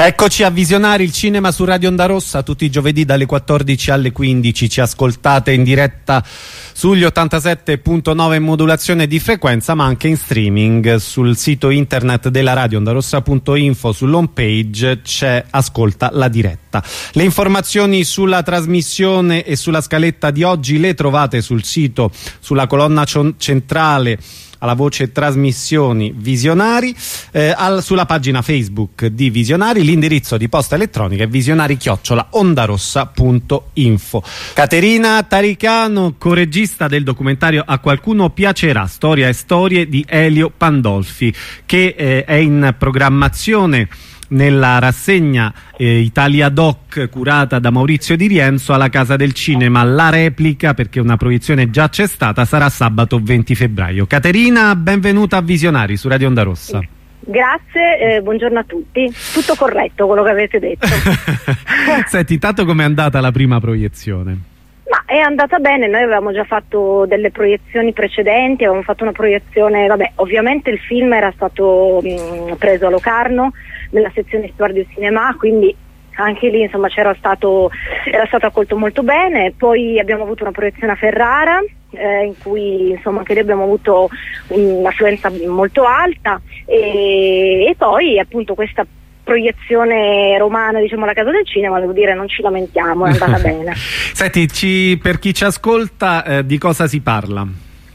Eccoci a Visionari, il cinema su Radio Onda Rossa, tutti i giovedì dalle 14 alle 15. Ci ascoltate in diretta sugli 87.9 in modulazione di frequenza, ma anche in streaming sul sito internet della radio ondarossa.info. Sull'home page c'è Ascolta la diretta. Le informazioni sulla trasmissione e sulla scaletta di oggi le trovate sul sito, sulla colonna centrale alla voce trasmissioni Visionari, sulla pagina Facebook di Visionari. L'indirizzo di posta elettronica è visionari@ondarossa.info. Caterina Taricano, coregista del documentario A qualcuno piacerà, storia e storie di Elio Pandolfi, che è in programmazione nella rassegna Italia Doc curata da Maurizio Di Rienzo alla Casa del Cinema. La replica, perché una proiezione già c'è stata, sarà sabato 20 febbraio. Caterina, benvenuta a Visionari su Radio Onda Rossa. Grazie, buongiorno a tutti. Tutto corretto quello che avete detto. Senti, intanto com'è andata la prima proiezione? Ma è andata bene, noi avevamo già fatto delle proiezioni precedenti, avevamo fatto una proiezione, ovviamente il film era stato preso a Locarno nella sezione Storia del Cinema, quindi anche lì insomma era stato accolto molto bene. Poi abbiamo avuto una proiezione a Ferrara in cui insomma anche lì abbiamo avuto un'affluenza molto alta e poi appunto questa proiezione romana, diciamo, alla Casa del Cinema, devo dire non ci lamentiamo, è andata bene. Senti, per chi ci ascolta, di cosa si parla?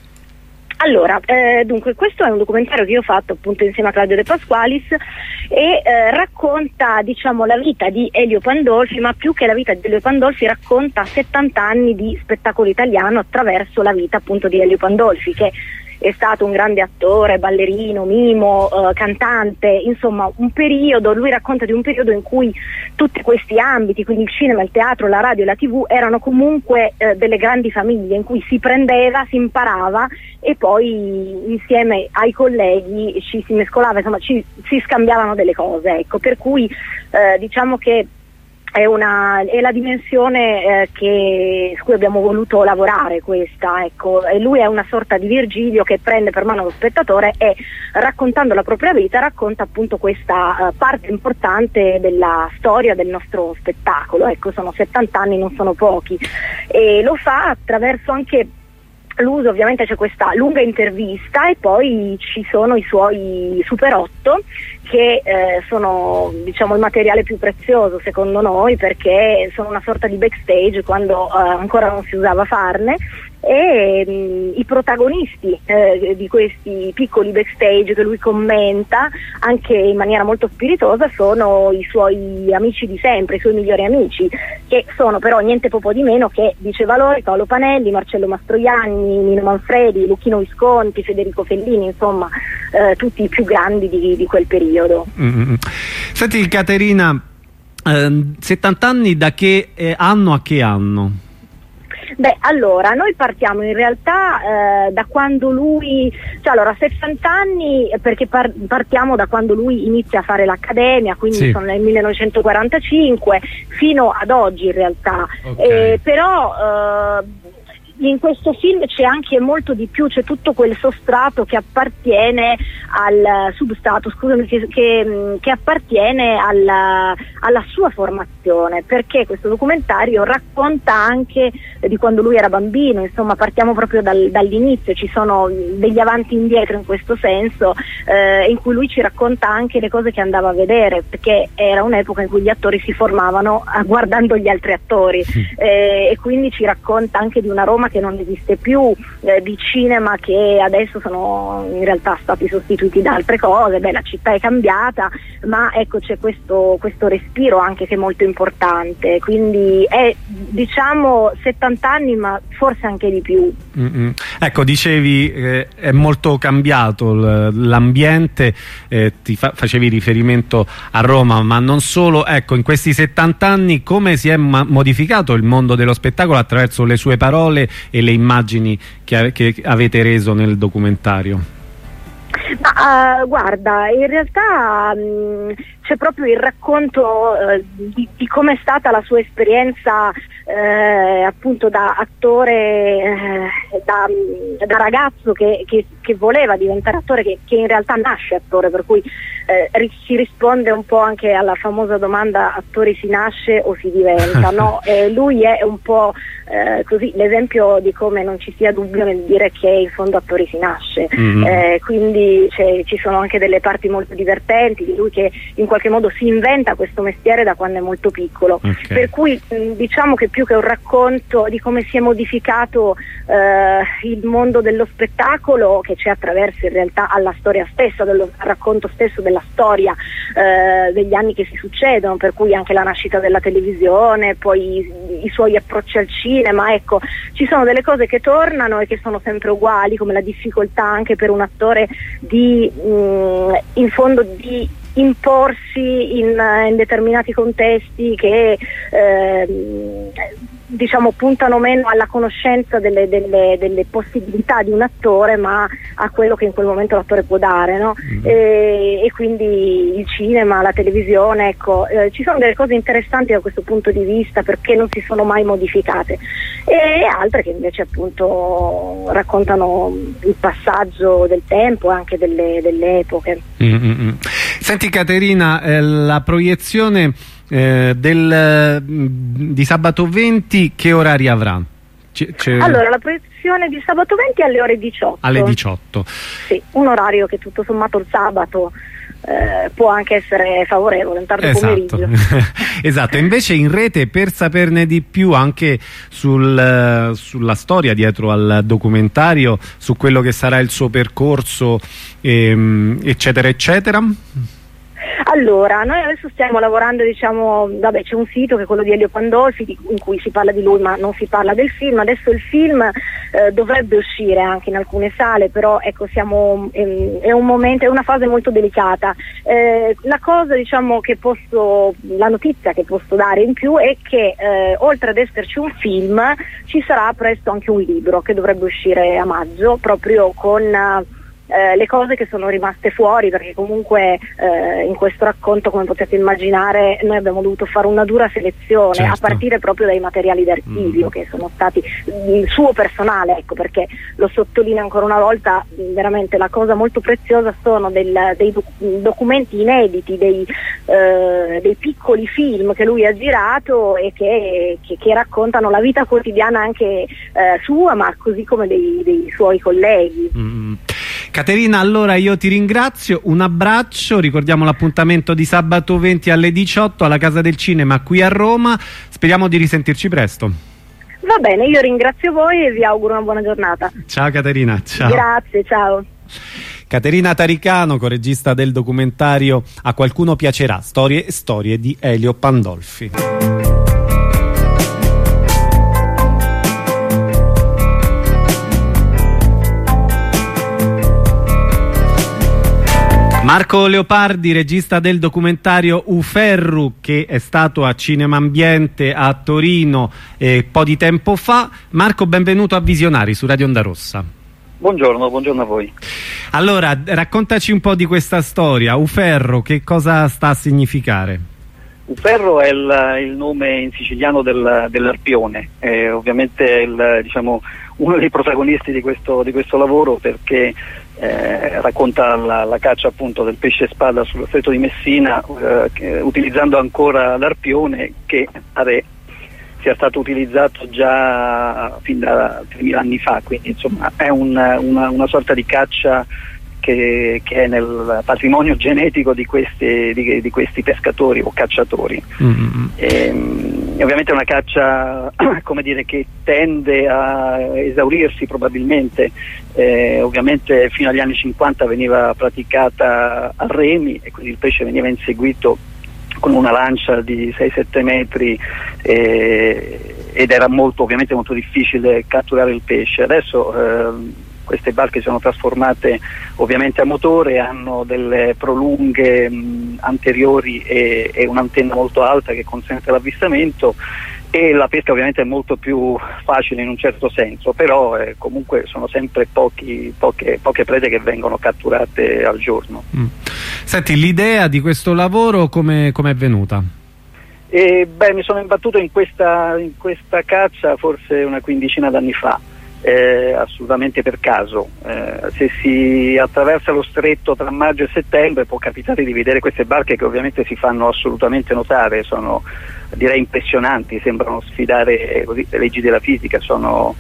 Allora, dunque questo è un documentario che io ho fatto appunto insieme a Claudio De Pasqualis e racconta, diciamo, la vita di Elio Pandolfi, ma più che la vita di Elio Pandolfi racconta 70 anni di spettacolo italiano attraverso la vita appunto di Elio Pandolfi, che è stato un grande attore, ballerino, mimo, cantante, insomma un periodo, lui racconta di un periodo in cui tutti questi ambiti, quindi il cinema, il teatro, la radio e la TV, erano comunque delle grandi famiglie in cui si prendeva, si imparava e poi insieme ai colleghi ci si mescolava, insomma si scambiavano delle cose, ecco, per cui diciamo che è la dimensione su cui abbiamo voluto lavorare questa, ecco, e lui è una sorta di Virgilio che prende per mano lo spettatore e raccontando la propria vita racconta appunto questa parte importante della storia del nostro spettacolo, ecco, sono 70 anni, non sono pochi, e lo fa attraverso anche l'uso, ovviamente c'è questa lunga intervista e poi ci sono i suoi Super 8 che sono, diciamo, il materiale più prezioso secondo noi, perché sono una sorta di backstage quando ancora non si usava farne, e i protagonisti di questi piccoli backstage che lui commenta anche in maniera molto spiritosa sono i suoi amici di sempre, i suoi migliori amici, che sono però niente poco di meno che Dice Valori, Paolo Panelli, Marcello Mastroianni, Nino Manfredi, Luchino Visconti, Federico Fellini, insomma tutti i più grandi di quel periodo. Senti Caterina, 70 anni da che anno a che anno? Beh, allora, noi partiamo in realtà da quando lui, cioè allora 60 anni perché partiamo da quando lui inizia a fare l'accademia, quindi sì, sono nel 1945 fino ad oggi in realtà, okay. Però in questo film c'è anche molto di più, c'è tutto quel sostrato che appartiene al substrato, scusami, che appartiene alla sua formazione, perché questo documentario racconta anche di quando lui era bambino, insomma partiamo proprio dall'inizio, ci sono degli avanti e indietro in questo senso, in cui lui ci racconta anche le cose che andava a vedere, perché era un'epoca in cui gli attori si formavano guardando gli altri attori, e quindi ci racconta anche di una Roma che non esiste più, di cinema che adesso sono in realtà stati sostituiti da altre cose. Beh, la città è cambiata, ma ecco c'è questo respiro anche che è molto importante, quindi è, diciamo, 70 anni ma forse anche di più. Ecco, dicevi è molto cambiato l'ambiente, facevi riferimento a Roma, ma non solo. Ecco, in questi 70 anni come si è modificato il mondo dello spettacolo attraverso le sue parole e le immagini che avete reso nel documentario? Ma, guarda, in realtà c'è proprio il racconto di come è stata la sua esperienza appunto da attore, da ragazzo che voleva diventare attore, che in realtà nasce attore, per cui si risponde un po' anche alla famosa domanda: attori si nasce o si diventa, no? Lui è un po' così l'esempio di come non ci sia dubbio nel dire che in fondo attori si nasce. Quindi ci sono anche delle parti molto divertenti di lui che in qualche modo si inventa questo mestiere da quando è molto piccolo, per cui diciamo che più che un racconto di come si è modificato il mondo dello spettacolo, che c'è attraverso in realtà alla storia stessa, al racconto stesso della storia degli anni che si succedono, per cui anche la nascita della televisione, poi i suoi approcci al cinema, ecco, ci sono delle cose che tornano e che sono sempre uguali, come la difficoltà anche per un attore di in fondo di imporsi in determinati contesti che diciamo puntano meno alla conoscenza delle possibilità di un attore, ma a quello che in quel momento l'attore può dare, no? E quindi il cinema, la televisione, ecco, ci sono delle cose interessanti da questo punto di vista, perché non si sono mai modificate, e altre che invece appunto raccontano il passaggio del tempo e anche delle epoche. Senti Caterina, la proiezione di sabato 20 che orari avrà? Allora, la proiezione di sabato 20 è alle ore 18. Alle 18. Sì, un orario che tutto sommato il sabato può anche essere favorevole, un tardo pomeriggio. Esatto, invece in rete, per saperne di più anche sulla storia dietro al documentario, su quello che sarà il suo percorso, eccetera eccetera. Allora, noi adesso stiamo lavorando, diciamo, c'è un sito che è quello di Elio Pandolfi in cui si parla di lui ma non si parla del film. Adesso il film dovrebbe uscire anche in alcune sale, però ecco, è un momento, è una fase molto delicata. La cosa, diciamo, la notizia che posso dare in più è che oltre ad esserci un film, ci sarà presto anche un libro che dovrebbe uscire a maggio, proprio con le cose che sono rimaste fuori, perché comunque in questo racconto, come potete immaginare, noi abbiamo dovuto fare una dura selezione, certo, a partire proprio dai materiali d'archivio che sono stati il suo personale, ecco, perché lo sottolineo ancora una volta, veramente la cosa molto preziosa sono dei documenti inediti, dei piccoli film che lui ha girato e che raccontano la vita quotidiana anche sua, ma così come dei suoi colleghi. Caterina, allora io ti ringrazio, un abbraccio, ricordiamo l'appuntamento di sabato 20 alle 18 alla Casa del Cinema qui a Roma, speriamo di risentirci presto. Va bene, io ringrazio voi e vi auguro una buona giornata. Ciao Caterina, ciao. Grazie, ciao. Caterina Taricano, coregista del documentario A qualcuno piacerà, storie e storie di Elio Pandolfi. Marco Leopardi, regista del documentario Uferru, che è stato a Cinema Ambiente a Torino un po' di tempo fa. Marco, benvenuto a Visionari su Radio Onda Rossa. Buongiorno a voi. Allora, raccontaci un po' di questa storia. Uferru, che cosa sta a significare? Uferru è il nome in siciliano dell'arpione, ovviamente è uno dei protagonisti di questo lavoro, perché racconta la caccia appunto del pesce spada sullo stretto di Messina, utilizzando ancora l'arpione, che pare sia stato utilizzato già fin da 3000 anni fa, quindi insomma è una sorta di caccia che è nel patrimonio genetico di questi pescatori o cacciatori. E ovviamente è una caccia, come dire, che tende a esaurirsi probabilmente. Ovviamente fino agli anni 50 veniva praticata a remi e quindi il pesce veniva inseguito con una lancia di 6-7 metri ed era ovviamente molto difficile catturare il pesce. Adesso queste barche si sono trasformate ovviamente a motore, hanno delle prolunghe anteriori e un'antenna molto alta che consente l'avvistamento, e la pesca ovviamente è molto più facile in un certo senso, però comunque sono sempre poche prede che vengono catturate al giorno. Senti, l'idea di questo lavoro come è venuta? Mi sono imbattuto in questa caccia forse una quindicina d'anni fa, assolutamente per caso. Se si attraversa lo stretto tra maggio e settembre può capitare di vedere queste barche che ovviamente si fanno assolutamente notare, sono direi impressionanti, sembrano sfidare così le leggi della fisica, sono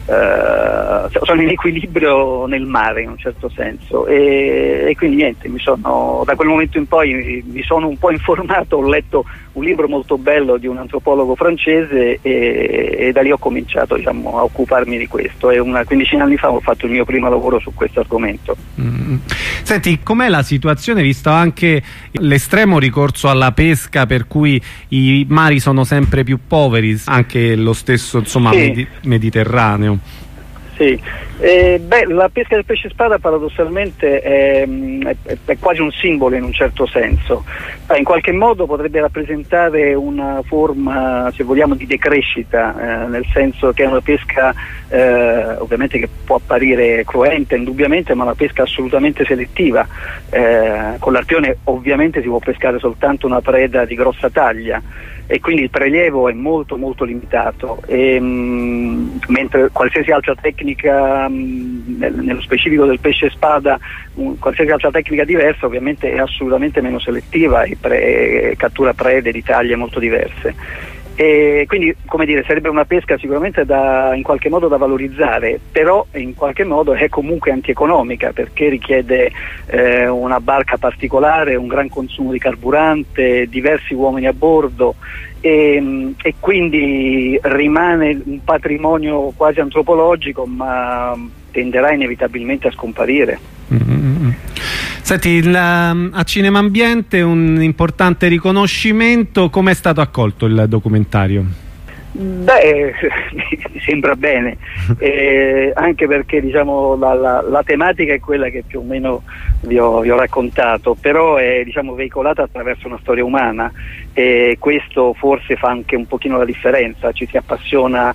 in equilibrio nel mare in un certo senso, e quindi niente, da quel momento in poi mi sono un po' informato, ho letto un libro molto bello di un antropologo francese e da lì ho cominciato, diciamo, a occuparmi di questo, e una quindicina di anni fa ho fatto il mio primo lavoro su questo argomento. Senti, com'è la situazione, visto anche l'estremo ricorso alla pesca, per cui i mari sono sempre più poveri, anche lo stesso, insomma, sì. Mediterraneo? Sì, la pesca del pesce spada paradossalmente è quasi un simbolo in un certo senso, in qualche modo potrebbe rappresentare una forma, se vogliamo, di decrescita, nel senso che è una pesca ovviamente che può apparire cruenta indubbiamente, ma una pesca assolutamente selettiva. Con l'arpione ovviamente si può pescare soltanto una preda di grossa taglia, e quindi il prelievo è molto molto limitato, mentre qualsiasi altra tecnica, nello specifico del pesce spada, qualsiasi altra tecnica diversa ovviamente è assolutamente meno selettiva e cattura prede di taglie molto diverse. E quindi, come dire, sarebbe una pesca sicuramente in qualche modo da valorizzare, però in qualche modo è comunque antieconomica, perché richiede una barca particolare, un gran consumo di carburante, diversi uomini a bordo, e quindi rimane un patrimonio quasi antropologico, ma tenderà inevitabilmente a scomparire. Senti, a Cinema Ambiente un importante riconoscimento. Come è stato accolto il documentario? Mi sembra bene, anche perché, diciamo, la tematica è quella che più o meno vi ho raccontato, però è, diciamo, veicolata attraverso una storia umana, e questo forse fa anche un pochino la differenza. Ci si appassiona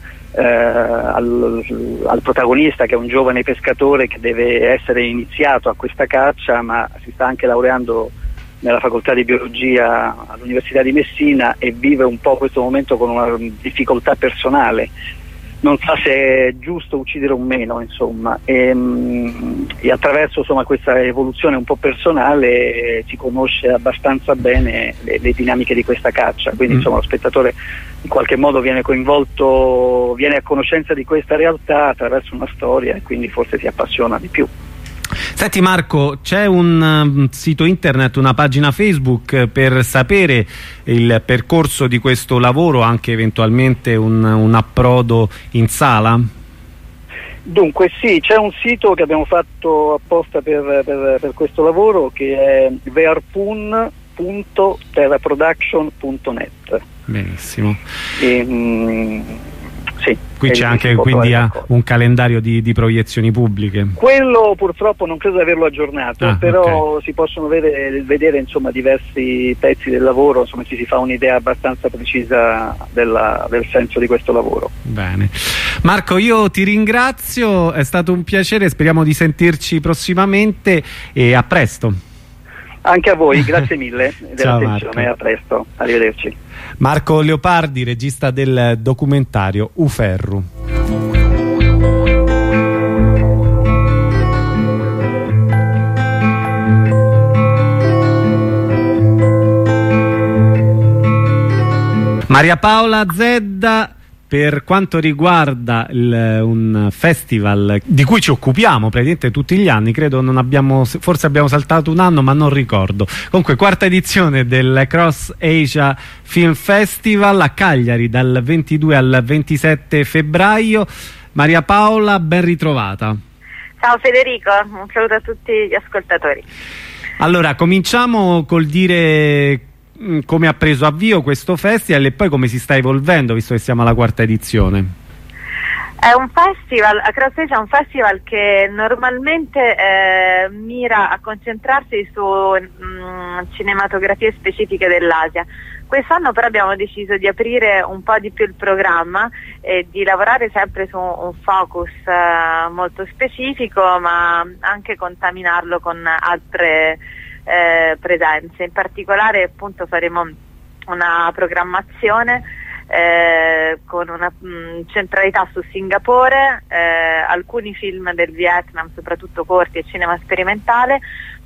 al protagonista, che è un giovane pescatore che deve essere iniziato a questa caccia, ma si sta anche laureando nella facoltà di biologia all'Università di Messina e vive un po' questo momento con una difficoltà personale, non sa se è giusto uccidere o meno, insomma, e attraverso, insomma, questa evoluzione un po' personale si conosce abbastanza bene le dinamiche di questa caccia, quindi insomma lo spettatore in qualche modo viene coinvolto, viene a conoscenza di questa realtà attraverso una storia, e quindi forse si appassiona di più. Senti Marco, c'è un sito internet, una pagina Facebook per sapere il percorso di questo lavoro, anche eventualmente un approdo in sala? Dunque sì, c'è un sito che abbiamo fatto apposta per questo lavoro, che è verpun.terraproduction.net. Benissimo. Sì, qui c'è anche quindi un calendario di proiezioni pubbliche. Quello purtroppo non credo di averlo aggiornato, però okay, si possono vedere insomma diversi pezzi del lavoro, insomma ci si fa un'idea abbastanza precisa del senso di questo lavoro. Bene, Marco, io ti ringrazio, è stato un piacere, speriamo di sentirci prossimamente e a presto. Anche a voi, grazie mille dell'attenzione, a presto, arrivederci. Marco Leopardi, regista del documentario Uferru. Maria Paola Zedda, per quanto riguarda un festival di cui ci occupiamo praticamente tutti gli anni, credo forse abbiamo saltato un anno, ma non ricordo. Comunque, quarta edizione del Cross Asia Film Festival a Cagliari dal 22 al 27 febbraio. Maria Paola, ben ritrovata. Ciao Federico, un saluto a tutti gli ascoltatori. Allora, cominciamo col dire come ha preso avvio questo festival e poi come si sta evolvendo, visto che siamo alla quarta edizione. È un festival, a Cross Asia è un festival che normalmente mira a concentrarsi su cinematografie specifiche dell'Asia. Quest'anno però abbiamo deciso di aprire un po' di più il programma e di lavorare sempre su un focus molto specifico, ma anche contaminarlo con altre presenze. In particolare appunto faremo una programmazione con una centralità su Singapore, alcuni film del Vietnam, soprattutto corti e cinema sperimentale,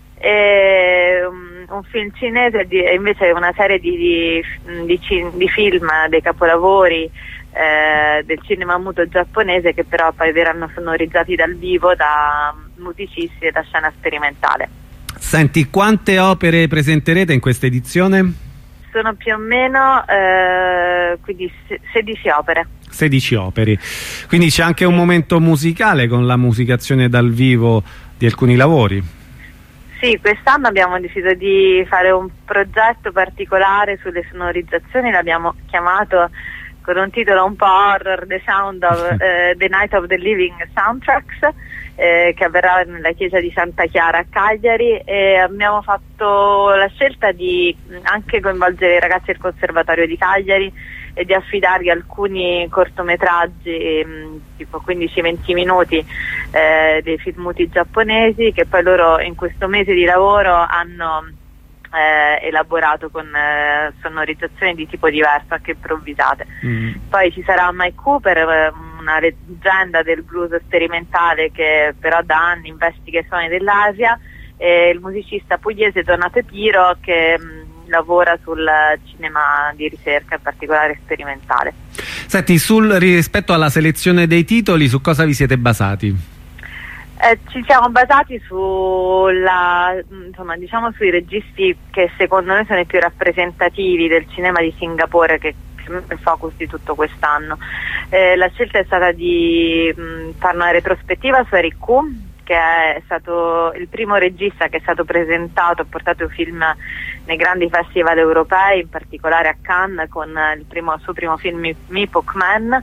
un film cinese e invece una serie di film dei capolavori del cinema muto giapponese, che però poi verranno sonorizzati dal vivo da musicisti e da scena sperimentale. Senti, quante opere presenterete in questa edizione? Sono più o meno quindi 16 opere. 16 opere, quindi c'è anche un momento musicale con la musicazione dal vivo di alcuni lavori. Sì, quest'anno abbiamo deciso di fare un progetto particolare sulle sonorizzazioni, l'abbiamo chiamato con un titolo un po' horror, The Sound of The Night of the Living Soundtracks, che avverrà nella chiesa di Santa Chiara a Cagliari, e abbiamo fatto la scelta di anche coinvolgere i ragazzi del Conservatorio di Cagliari e di affidargli alcuni cortometraggi, tipo 15-20 minuti, dei film muti giapponesi, che poi loro in questo mese di lavoro hanno elaborato con sonorizzazioni di tipo diverso, anche improvvisate. Poi ci sarà Mike Cooper, una leggenda del blues sperimentale che però da anni investiga i suoni dell'Asia, e il musicista pugliese Donato Piro, che lavora sul cinema di ricerca, in particolare sperimentale. Senti, rispetto alla selezione dei titoli, su cosa vi siete basati? Ci siamo basati sui registi che secondo noi sono i più rappresentativi del cinema di Singapore, che è il focus di tutto quest'anno. La scelta è stata di fare una retrospettiva su Eric Koo, che è stato il primo regista che è stato presentato, ha portato un film nei grandi festival europei, in particolare a Cannes con il suo primo film Mipok Man,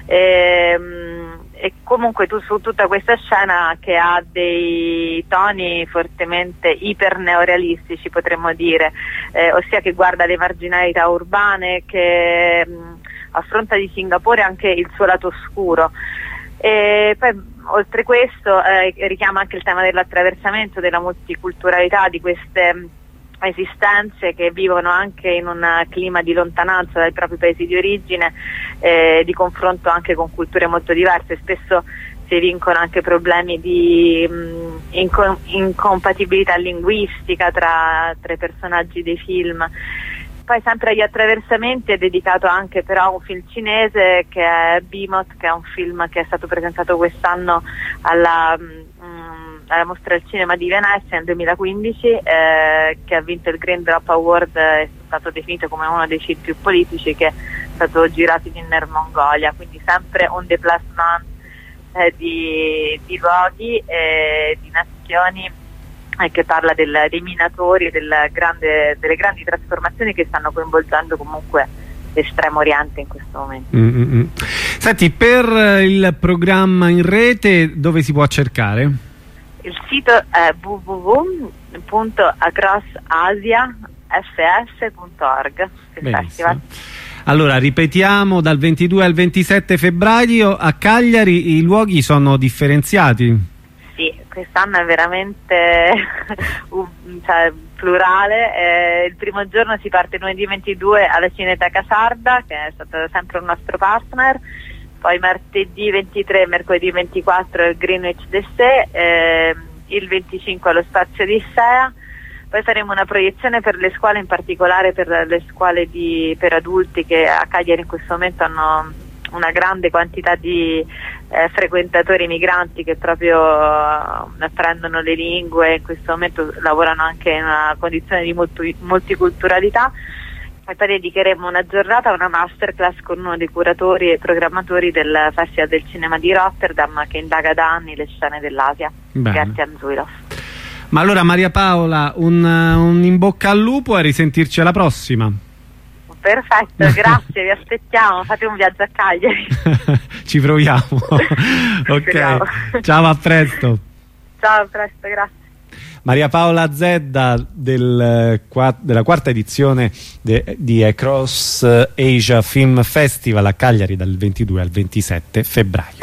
e comunque su tutta questa scena che ha dei toni fortemente iper neorealistici, potremmo dire, ossia che guarda le marginalità urbane, che affronta di Singapore anche il suo lato oscuro. E poi oltre questo richiama anche il tema dell'attraversamento, della multiculturalità, di queste esistenze che vivono anche in un clima di lontananza dai propri paesi di origine, di confronto anche con culture molto diverse. Spesso si evincono anche problemi di incompatibilità linguistica tra i personaggi dei film. Poi sempre agli attraversamenti è dedicato anche però a un film cinese che è Bimot, che è un film che è stato presentato quest'anno alla Mostra del Cinema di Venezia nel 2015, che ha vinto il Green Drop Award, è stato definito come uno dei film più politici, che è stato girato in Inner Mongolia, quindi sempre un déplacement di luoghi e di nazioni, che parla dei minatori e delle grandi trasformazioni che stanno coinvolgendo comunque l'Estremo Oriente in questo momento. Senti, per il programma in rete dove si può cercare? Il sito è www.acrossasiafs.org. Allora, ripetiamo, dal 22 al 27 febbraio a Cagliari i luoghi sono differenziati? Sì, quest'anno è veramente plurale. Il primo giorno si parte lunedì 22 alla Cineteca Sarda, che è stato sempre un nostro partner, poi martedì 23 e mercoledì 24 il Greenwich d'Essè, il 25 allo Spazio di Issea. Poi faremo una proiezione per le scuole, in particolare per le scuole per adulti, che a Cagliari in questo momento hanno una grande quantità di frequentatori migranti che proprio apprendono le lingue, in questo momento lavorano anche in una condizione di multiculturalità. E poi dedicheremo una giornata a una masterclass con uno dei curatori e programmatori del Festival del Cinema di Rotterdam, che indaga da anni le scene dell'Asia, Gertian Zuilov. Ma allora, Maria Paola, un in bocca al lupo, a risentirci alla prossima. Perfetto, grazie, vi aspettiamo, fate un viaggio a Cagliari. Ci proviamo. Ok, ciao, a presto. Ciao, a presto, grazie. Maria Paola Zedda della quarta edizione di Across Asia Film Festival a Cagliari dal 22 al 27 febbraio.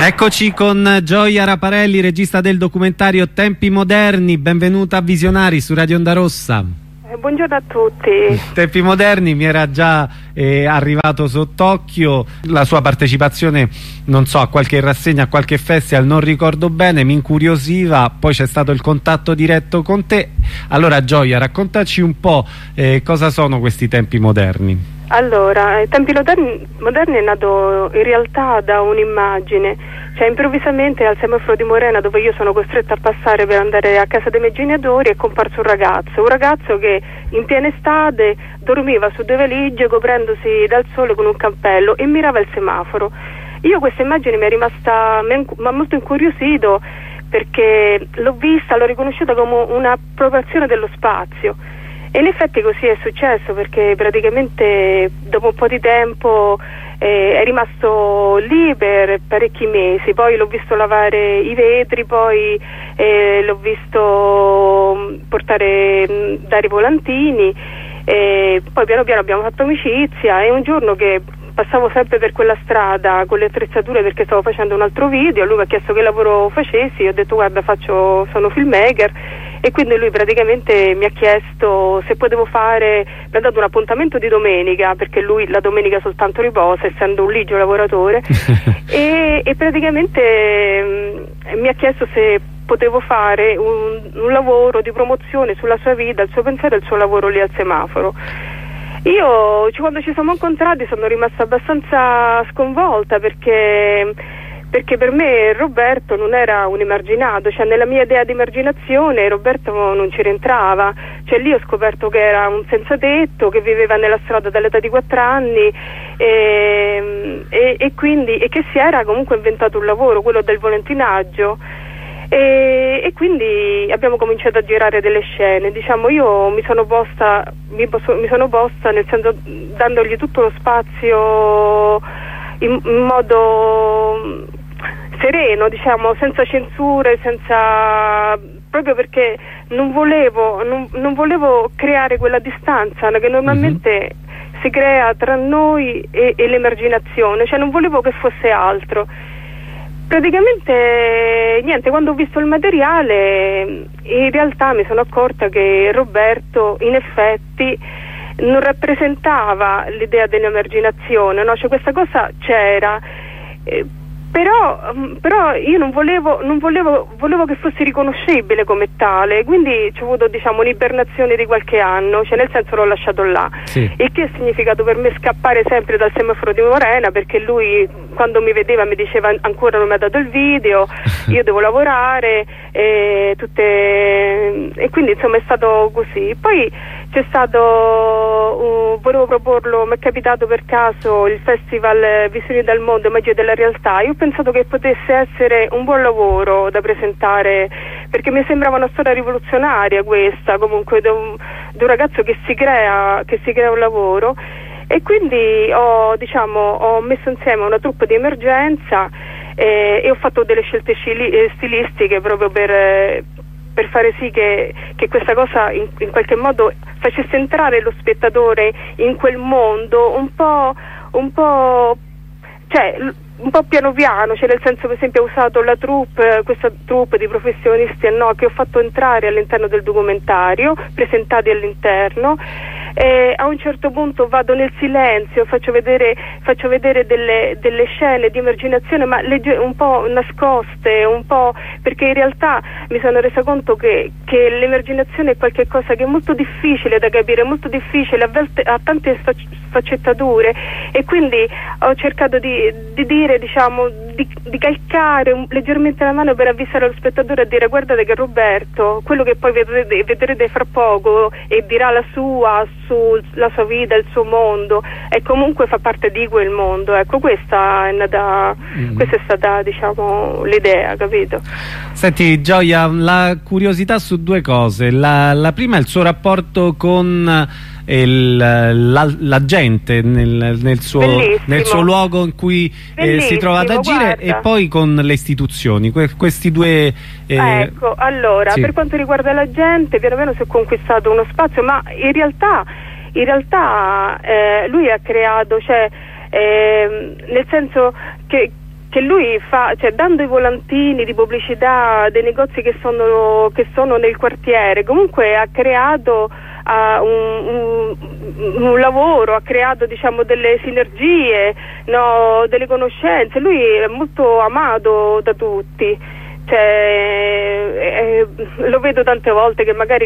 Eccoci con Gioia Raparelli, regista del documentario Tempi Moderni. Benvenuta a Visionari su Radio Onda Rossa. Buongiorno a tutti. Tempi Moderni mi era già arrivato sott'occhio, la sua partecipazione, non so, a qualche rassegna, a qualche festival, non ricordo bene, mi incuriosiva, poi c'è stato il contatto diretto con te. Allora Gioia, raccontaci un po' cosa sono questi Tempi Moderni. Allora, i Tempi Moderni è nato in realtà da un'immagine, cioè improvvisamente al semaforo di Morena, dove io sono costretta a passare per andare a casa dei miei genitori, è comparso un ragazzo che in piena estate dormiva su 2 valigie coprendosi dal sole con un cappello e mirava il semaforo. Io questa immagine mi ha molto incuriosito, perché l'ho vista, l'ho riconosciuta come un'appropriazione dello spazio. E in effetti così è successo, perché praticamente dopo un po' di tempo è rimasto lì per parecchi mesi, poi l'ho visto lavare i vetri, poi l'ho visto dare i volantini, poi piano piano abbiamo fatto amicizia, e un giorno che passavo sempre per quella strada con le attrezzature perché stavo facendo un altro video, lui mi ha chiesto che lavoro facessi, io ho detto guarda sono filmmaker, e quindi lui praticamente mi ha chiesto se potevo fare, mi ha dato un appuntamento di domenica, perché lui la domenica soltanto riposa essendo un ligio lavoratore e praticamente mi ha chiesto se potevo fare un lavoro di promozione sulla sua vita, il suo pensiero e il suo lavoro lì al semaforo. Io quando ci siamo incontrati sono rimasta abbastanza sconvolta, perché per me Roberto non era un emarginato, cioè nella mia idea di emarginazione Roberto non ci rientrava, cioè lì ho scoperto che era un senza tetto, che viveva nella strada dall'età di 4 anni e che si era comunque inventato un lavoro, quello del volantinaggio. E quindi abbiamo cominciato a girare delle scene, diciamo. Io mi sono posta nel senso, dandogli tutto lo spazio in modo sereno, diciamo, senza censure, proprio perché non volevo creare quella distanza che normalmente si crea tra noi e l'emarginazione, cioè non volevo che fosse altro. Praticamente niente, quando ho visto il materiale in realtà mi sono accorta che Roberto in effetti non rappresentava l'idea dell'emarginazione, no? Cioè questa cosa c'era, però io non volevo che fosse riconoscibile come tale, quindi ci ho avuto, diciamo, un'ibernazione di qualche anno, cioè nel senso l'ho lasciato là, sì. Il che ha significato per me scappare sempre dal semaforo di Morena, perché lui quando mi vedeva mi diceva ancora non mi ha dato il video, io devo lavorare e quindi insomma è stato così. Poi c'è stato volevo proporlo, mi è capitato per caso il festival Visioni dal Mondo, Magia della Realtà. Io ho pensato che potesse essere un buon lavoro da presentare, perché mi sembrava una storia rivoluzionaria questa, comunque di un ragazzo che si crea un lavoro, e quindi ho messo insieme una troupe di emergenza e ho fatto delle scelte stilistiche proprio per fare sì che questa cosa in qualche modo facesse entrare lo spettatore in quel mondo un po' piano piano, cioè nel senso, per esempio, ho usato questa troupe di professionisti che ho fatto entrare all'interno del documentario, presentati all'interno. A un certo punto vado nel silenzio, faccio vedere delle scene di emarginazione, ma un po' nascoste, un po', perché in realtà mi sono resa conto che l'emarginazione è qualcosa che è molto difficile da capire, molto difficile, a volte ha tante sfaccettature, e quindi ho cercato di dire, diciamo, di calcare leggermente la mano per avvisare lo spettatore, a dire guardate che Roberto, quello che poi vedrete fra poco e dirà la sua vita, il suo mondo, e comunque fa parte di quel mondo. Ecco, questa è stata, diciamo, l'idea, capito? Senti Gioia, la curiosità su 2 cose. La prima è il suo rapporto con la gente nel suo luogo in cui si trova ad agire, guarda. E poi con le istituzioni, questi 2 ecco, allora, sì. Per quanto riguarda la gente, piano piano si è conquistato uno spazio, ma in realtà lui ha creato, cioè nel senso che che lui fa, cioè dando i volantini di pubblicità dei negozi che sono nel quartiere, comunque ha creato un lavoro, ha creato, diciamo, delle sinergie, no, delle conoscenze. Lui è molto amato da tutti, cioè, lo vedo tante volte che magari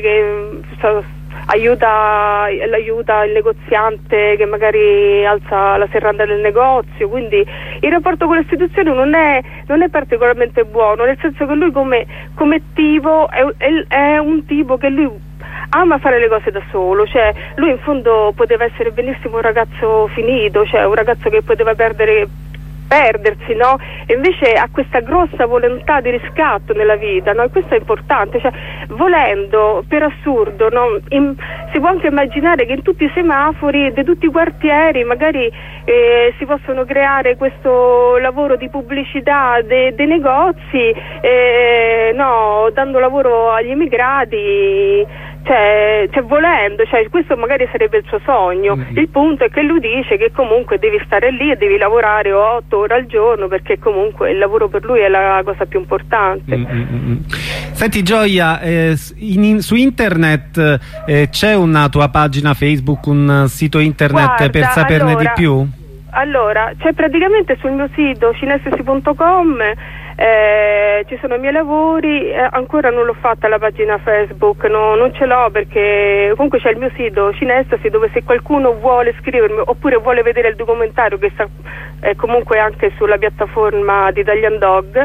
aiuta il negoziante che magari alza la serranda del negozio, quindi il rapporto con le istituzioni non è particolarmente buono, nel senso che lui come tipo è un tipo che lui ama fare le cose da solo, cioè lui in fondo poteva essere benissimo un ragazzo finito, cioè un ragazzo che poteva perdersi, no? E invece ha questa grossa volontà di riscatto nella vita, no? E questo è importante, cioè volendo, per assurdo, no? Si può anche immaginare che in tutti i semafori di tutti i quartieri magari si possono creare questo lavoro di pubblicità dei negozi, no? Dando lavoro agli immigrati. Cioè volendo, cioè questo magari sarebbe il suo sogno. Il punto è che lui dice che comunque devi stare lì e devi lavorare 8 ore al giorno, perché comunque il lavoro per lui è la cosa più importante. Senti Gioia, su internet c'è una tua pagina Facebook, un sito internet? Guarda, per saperne di più? Allora, c'è praticamente sul mio sito cinestesi.com, ci sono i miei lavori, ancora non l'ho fatta la pagina Facebook, no, non ce l'ho, perché comunque c'è il mio sito Cinestasi, dove se qualcuno vuole scrivermi oppure vuole vedere il documentario che sta comunque anche sulla piattaforma di Italian Dog,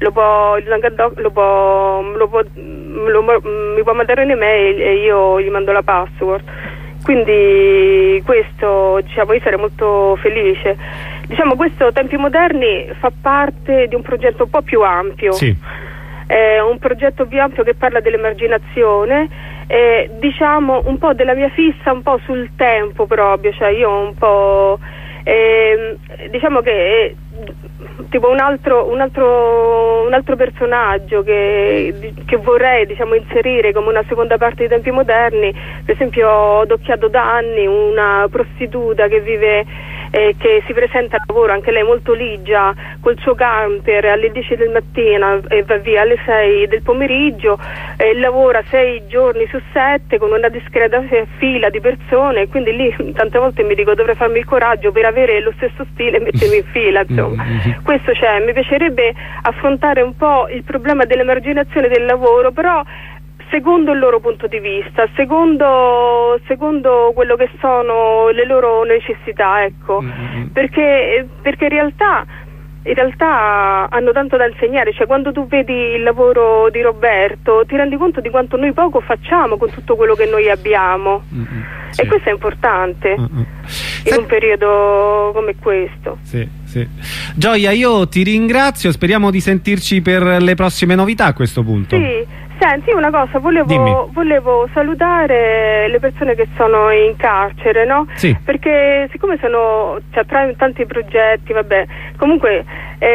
mi può mandare un'email e io gli mando la password. Quindi questo, diciamo, io sarei molto felice. Diciamo, questo Tempi Moderni fa parte di un progetto un po' più ampio. Sì. Un progetto più ampio che parla dell'emarginazione, diciamo un po' della mia fissa, un po' sul tempo proprio, cioè io un po' diciamo che tipo un altro personaggio che vorrei, diciamo, inserire come una seconda parte di Tempi Moderni. Per esempio ho adocchiato da anni una prostituta che vive che si presenta al lavoro, anche lei molto ligia, col suo camper alle 10 del mattino e va via alle 6 del pomeriggio, lavora 6 giorni su 7 con una discreta fila di persone, quindi lì tante volte mi dico dovrei farmi il coraggio per avere lo stesso stile e mettermi in fila, insomma. Questo c'è, mi piacerebbe affrontare un po' il problema dell'emarginazione del lavoro, però secondo il loro punto di vista, secondo quello che sono le loro necessità, ecco, perché in realtà hanno tanto da insegnare, cioè quando tu vedi il lavoro di Roberto ti rendi conto di quanto noi poco facciamo con tutto quello che noi abbiamo. Sì. E questo è importante in un periodo come questo. Sì, sì. Gioia, io ti ringrazio, speriamo di sentirci per le prossime novità a questo punto. Sì. Senti, una cosa, volevo salutare le persone che sono in carcere, no? Sì. Perché siccome sono, cioè, tra tanti progetti, vabbè, comunque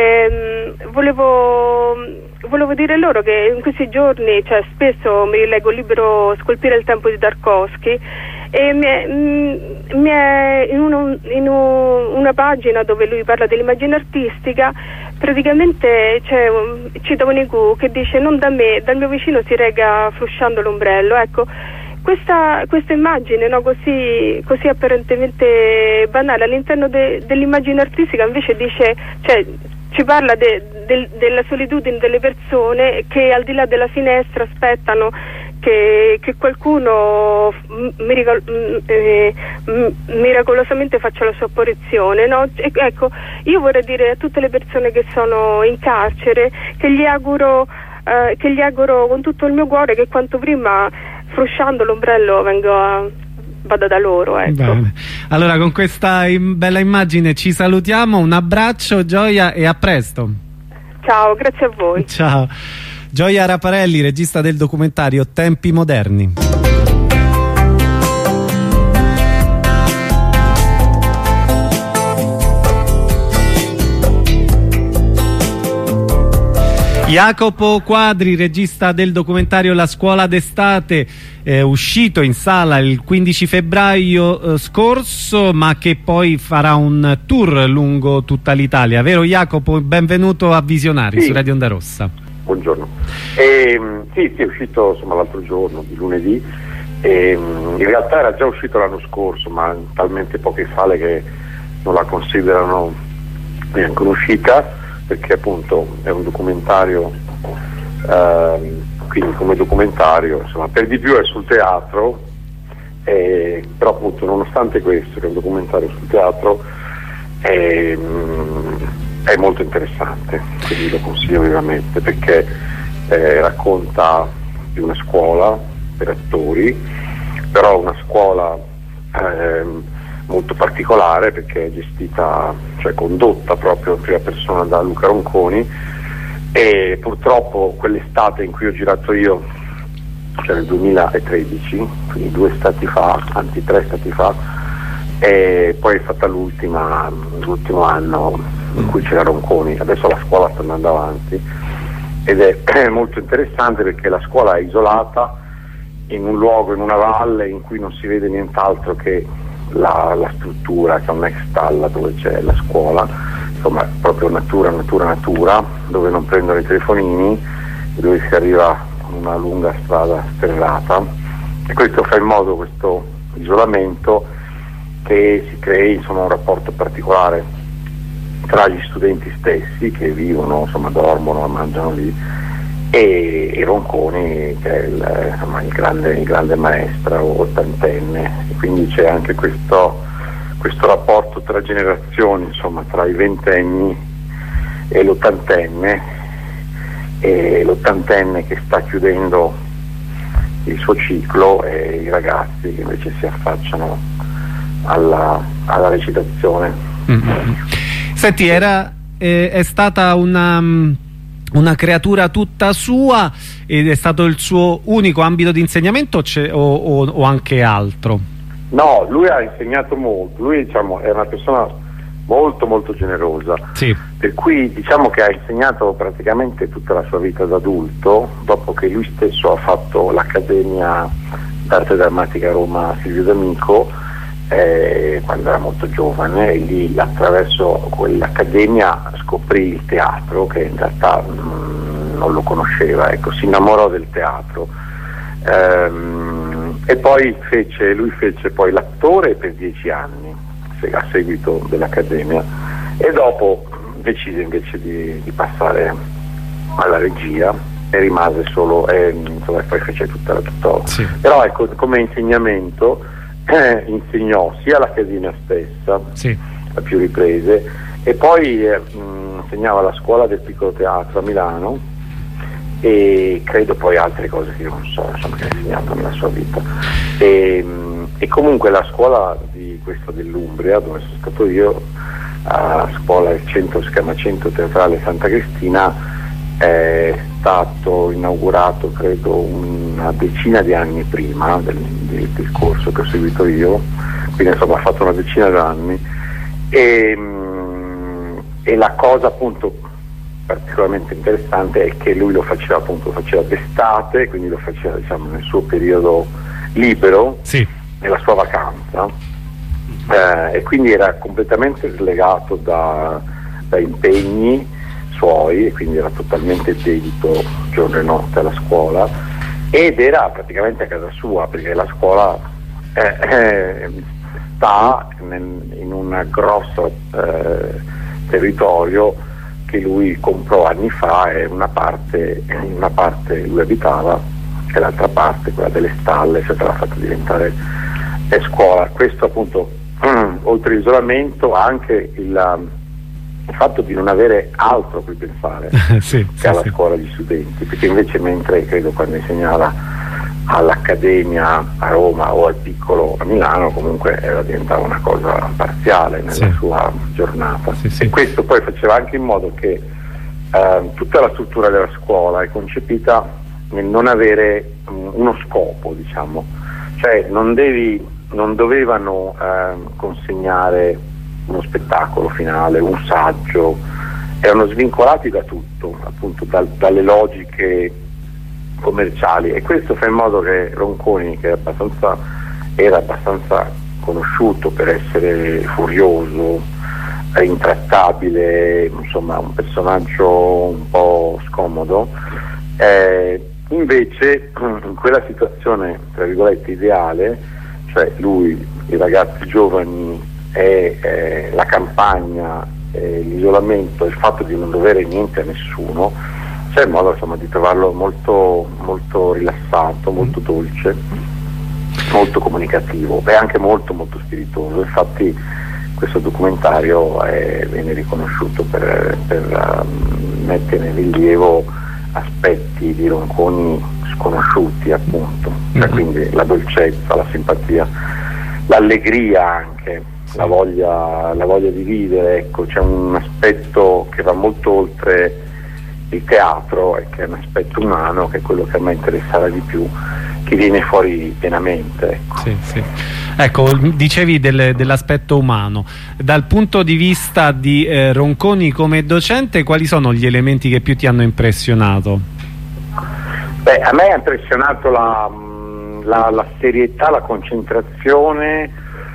volevo dire loro che in questi giorni, cioè, spesso mi rileggo il libro Scolpire il tempo di Tarkovsky e mi è in una pagina dove lui parla dell'immagine artistica, praticamente cita un Igu che dice: non da me, dal mio vicino si rega frusciando l'ombrello. Ecco, questa immagine, no, così apparentemente banale, all'interno dell'immagine artistica invece dice, cioè, ci parla della solitudine delle persone che al di là della finestra aspettano che qualcuno miracolosamente faccia la sua apparizione, no? Ecco, io vorrei dire a tutte le persone che sono in carcere che gli auguro con tutto il mio cuore che quanto prima, frusciando l'ombrello, vada da loro, ecco. Bene. Allora, con questa bella immagine ci salutiamo, un abbraccio, Gioia, e a presto. Ciao, grazie a voi. Ciao. Gioia Raparelli, regista del documentario Tempi Moderni. Jacopo Quadri, regista del documentario La scuola d'estate, uscito in sala il 15 febbraio scorso, ma che poi farà un tour lungo tutta l'Italia, vero Jacopo? Benvenuto a Visionari su Radio Onda Rossa. Buongiorno. Sì, è uscito insomma l'altro giorno, di lunedì. In realtà era già uscito l'anno scorso, ma in talmente poche sale che non la considerano neanche un'uscita, perché appunto è un documentario, quindi come documentario insomma per di più è sul teatro, però appunto nonostante questo, che è un documentario sul teatro, è molto interessante, quindi lo consiglio vivamente, perché racconta di una scuola per attori, però una scuola molto particolare, perché è gestita, cioè condotta proprio in prima persona da Luca Ronconi, e purtroppo quell'estate in cui ho girato io, cioè nel 2013, quindi 2 stati fa, anzi 3 stati fa, e poi è stata l'ultimo anno in cui c'era Ronconi. Adesso la scuola sta andando avanti ed è molto interessante, perché la scuola è isolata in un luogo, in una valle in cui non si vede nient'altro che la struttura, che è un'ex stalla dove c'è la scuola, insomma proprio natura, dove non prendono i telefonini e dove si arriva con una lunga strada sterrata, e questo fa in modo, questo isolamento, che si crei insomma un rapporto particolare tra gli studenti stessi, che vivono, insomma dormono, mangiano lì, e Ronconi, che è il grande maestro ottantenne, e quindi c'è anche questo rapporto tra generazioni, insomma tra i ventenni e l'ottantenne che sta chiudendo il suo ciclo, e i ragazzi che invece si affacciano alla recitazione. Senti, è stata una creatura tutta sua, ed è stato il suo unico ambito di insegnamento o anche altro? No, lui ha insegnato molto, lui diciamo è una persona molto molto generosa, sì. Per cui diciamo che ha insegnato praticamente tutta la sua vita da adulto, dopo che lui stesso ha fatto l'Accademia d'Arte Drammatica a Roma Silvio D'Amico, quando era molto giovane, e lì attraverso quell'accademia scoprì il teatro, che in realtà non lo conosceva, ecco, si innamorò del teatro, e poi lui fece poi l'attore per 10 anni a seguito dell'accademia, e dopo decise invece di passare alla regia, e rimase solo, insomma, poi fece tutto. Sì. Però ecco, come insegnamento insegnò sia l'Accademia stessa, sì, a più riprese, e poi insegnava alla Scuola del Piccolo Teatro a Milano, e credo poi altre cose che io non so, insomma, che ha insegnato nella sua vita, e comunque la scuola dell'Umbria, dove sono stato io, a scuola, il centro si chiama Centro Teatrale Santa Cristina, è stato inaugurato credo una decina di anni prima del corso che ho seguito io, quindi insomma ha fatto una decina d'anni, e la cosa appunto particolarmente interessante è che lui lo faceva d'estate, quindi lo faceva diciamo nel suo periodo libero, sì, nella sua vacanza, e quindi era completamente slegato da impegni suoi, e quindi era totalmente dedito giorno e notte alla scuola, ed era praticamente a casa sua, perché la scuola sta in un grosso territorio che lui comprò anni fa, e in una parte lui abitava, e l'altra parte, quella delle stalle, cioè l'ha fatta diventare scuola. Questo appunto, oltre all'isolamento, anche il fatto di non avere altro a cui pensare sì, che alla scuola gli studenti, perché invece mentre credo quando insegnava all'Accademia a Roma o al Piccolo a Milano, comunque diventava una cosa parziale nella sua giornata, e questo poi faceva anche in modo che tutta la struttura della scuola è concepita nel non avere uno scopo, diciamo, cioè non dovevano consegnare uno spettacolo finale, un saggio, erano svincolati da tutto, appunto dalle logiche commerciali, e questo fa in modo che Ronconi, che era abbastanza conosciuto per essere furioso, intrattabile, insomma un personaggio un po' scomodo, invece in quella situazione tra virgolette ideale, cioè lui, i ragazzi giovani e la campagna, l'isolamento, il fatto di non dovere niente a nessuno, c'è il modo insomma di trovarlo molto, molto rilassato, molto dolce, molto comunicativo e anche molto molto spiritoso. Infatti questo documentario viene riconosciuto per mettere in rilievo aspetti di Ronconi sconosciuti, appunto, cioè, quindi la dolcezza, la simpatia, l'allegria anche, la voglia di vivere, ecco, c'è un aspetto che va molto oltre il teatro e che è un aspetto umano, che è quello che a me interessava di più, che viene fuori pienamente, ecco. Sì. Ecco, dicevi dell'aspetto umano. Dal punto di vista di Ronconi come docente, quali sono gli elementi che più ti hanno impressionato? Beh, a me ha impressionato la serietà, la concentrazione,